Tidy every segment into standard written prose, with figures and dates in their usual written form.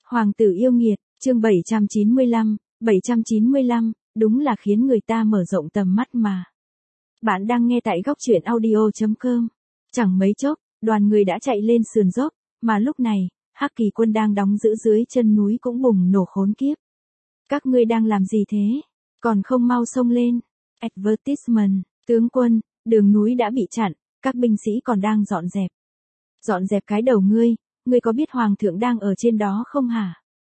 Hoàng tử yêu nghiệt, chương 795, đúng là khiến người ta mở rộng tầm mắt mà. Bạn đang nghe tại góc truyện audio.com. Chẳng mấy chốc, đoàn người đã chạy lên sườn dốc, mà lúc này, Hắc Kỳ Quân đang đóng giữ dưới chân núi cũng bùng nổ khốn kiếp. Các ngươi đang làm gì thế? Còn không mau xông lên. Advertisement, tướng quân, đường núi đã bị chặn, các binh sĩ còn đang dọn dẹp. Dọn dẹp cái đầu ngươi có biết hoàng thượng đang ở trên đó không hả?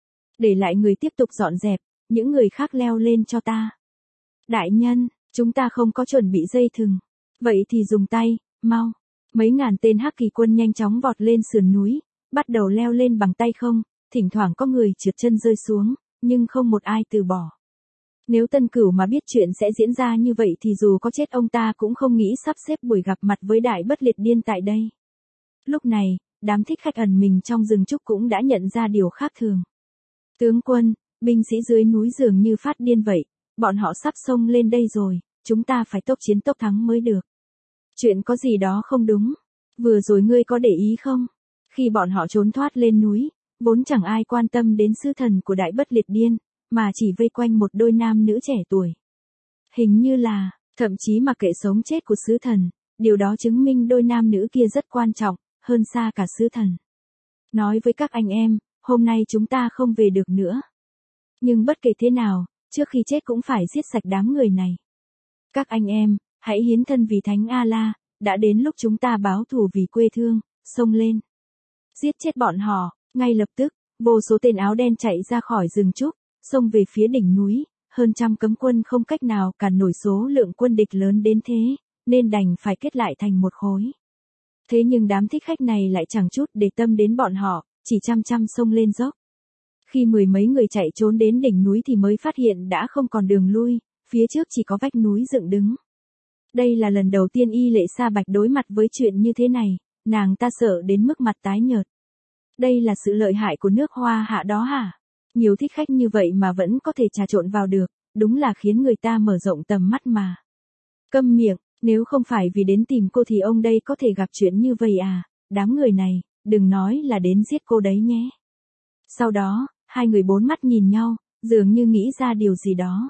Để lại người tiếp tục dọn dẹp, những người khác leo lên cho ta. Đại nhân, chúng ta không có chuẩn bị dây thừng. Vậy thì dùng tay, mau. Mấy ngàn tên Hắc Kỳ Quân nhanh chóng vọt lên sườn núi, bắt đầu leo lên bằng tay không, thỉnh thoảng có người trượt chân rơi xuống, nhưng không một ai từ bỏ. Nếu Tân Cửu mà biết chuyện sẽ diễn ra như vậy thì dù có chết ông ta cũng không nghĩ sắp xếp buổi gặp mặt với Đại Bất Liệt Điên tại đây. Lúc này, đám thích khách ẩn mình trong rừng trúc cũng đã nhận ra điều khác thường. Tướng quân, binh sĩ dưới núi dường như phát điên vậy, bọn họ sắp xông lên đây rồi, chúng ta phải tốc chiến tốc thắng mới được. Chuyện có gì đó không đúng. Vừa rồi ngươi có để ý không? Khi bọn họ trốn thoát lên núi, vốn chẳng ai quan tâm đến sứ thần của Đại Bất Liệt Điên, mà chỉ vây quanh một đôi nam nữ trẻ tuổi. Hình như là, thậm chí mặc kệ sống chết của sứ thần, điều đó chứng minh đôi nam nữ kia rất quan trọng, hơn xa cả sứ thần. Nói với các anh em, hôm nay chúng ta không về được nữa. Nhưng bất kể thế nào, trước khi chết cũng phải giết sạch đám người này. Các anh em, hãy hiến thân vì Thánh A-la, đã đến lúc chúng ta báo thù vì quê thương, xông lên. Giết chết bọn họ, ngay lập tức, vô số tên áo đen chạy ra khỏi rừng trúc, xông về phía đỉnh núi, hơn trăm cấm quân không cách nào cản nổi số lượng quân địch lớn đến thế, nên đành phải kết lại thành một khối. Thế nhưng đám thích khách này lại chẳng chút để tâm đến bọn họ, chỉ chăm chăm xông lên dốc. Khi mười mấy người chạy trốn đến đỉnh núi thì mới phát hiện đã không còn đường lui, phía trước chỉ có vách núi dựng đứng. Đây là lần đầu tiên Y Lệ Sa Bạch đối mặt với chuyện như thế này, nàng ta sợ đến mức mặt tái nhợt. Đây là sự lợi hại của nước Hoa Hạ đó hả? Nhiều thích khách như vậy mà vẫn có thể trà trộn vào được, đúng là khiến người ta mở rộng tầm mắt mà. Câm miệng, nếu không phải vì đến tìm cô thì ông đây có thể gặp chuyện như vậy à, đám người này, đừng nói là đến giết cô đấy nhé. Sau đó, hai người bốn mắt nhìn nhau, dường như nghĩ ra điều gì đó.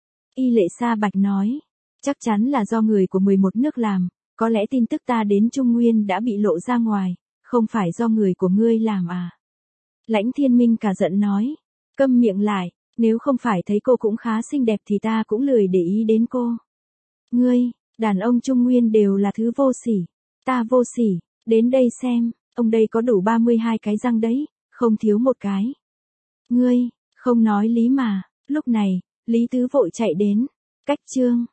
Y Lệ Sa Bạch nói, chắc chắn là do người của 11 nước làm, có lẽ tin tức ta đến Trung Nguyên đã bị lộ ra ngoài, không phải do người của ngươi làm à. Lãnh Thiên Minh cả giận nói, câm miệng lại, nếu không phải thấy cô cũng khá xinh đẹp thì ta cũng lười để ý đến cô. Ngươi, đàn ông Trung Nguyên đều là thứ vô sỉ, ta vô sỉ, đến đây xem, ông đây có đủ 32 cái răng đấy, không thiếu một cái. Ngươi, không nói lý mà, lúc này, Lý Tứ vội chạy đến, cách chương.